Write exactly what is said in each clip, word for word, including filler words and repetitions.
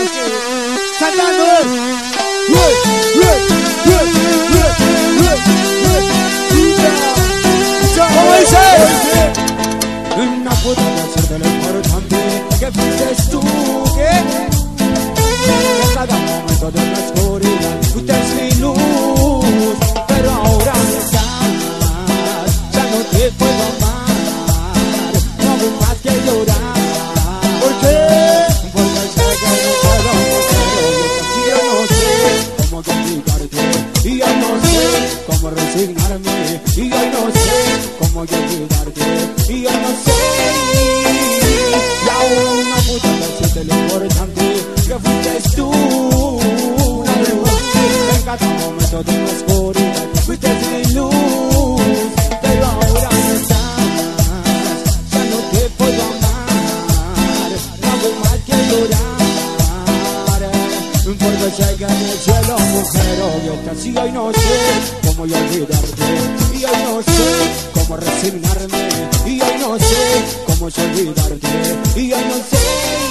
Saltando. ¿Cómo dice? No puedo hacerte lo importante que fuiste tú, ¿qué? En cada momento de la oscuridad fuiste mi luz, pero ahora no estás, ya no te puedo amar, no hago más que llorar. ¿Por qué? Porque sé que no puedo, pero yo no sé cómo olvidarte, y yo no sé cómo resignarme, y yo no sé cómo olvidarte, y yo no sé, y aún no puedo decirte lo importante que fuiste tú, una luz, en cada momento de la oscuridad fuiste mi luz, pero ahora no estás, ya no te puedo amar, no hago más que llorar, porque sé que en el cielo, mujer, yo casi hoy no sé cómo yo olvidarte, y hoy no sé cómo resignarme, y hoy no sé cómo yo olvidarte, y hoy no sé,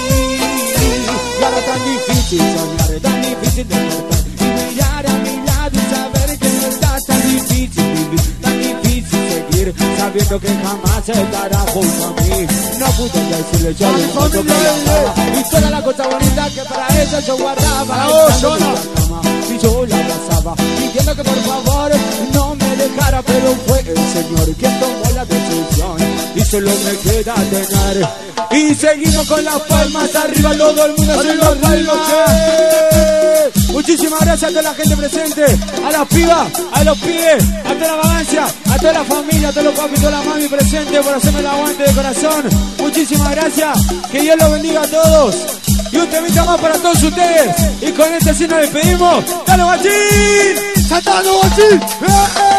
y ahora tan difícil soñar, tan difícil despertar, y mirar a mi lado y saber que no está tan difícil vivir, tan difícil seguir, sabiendo que jamás estará junto a mí. No pude decirle yo lo mucho que la amaba, y toda la cosa bonita que para ella yo guardaba, y yo la abrazaba, pidiendo que por favor no me dejara, pero fue el Señor quien tomó la decisión, y solo me queda tener, y seguimos con las palmas arriba, todo el mundo hace las palmas. Muchísimas gracias a toda la gente presente, a las pibas, a los pibes, a toda la vagancia, a toda la familia, a todos los papis, a toda la mami presente por hacerme el aguante de corazón. Muchísimas gracias, que Dios los bendiga a todos. Y un temita más para todos ustedes. Y con este sí nos despedimos. ¡Dale, Guachín! ¡Saltando, Guachín! ¡Eh, eh!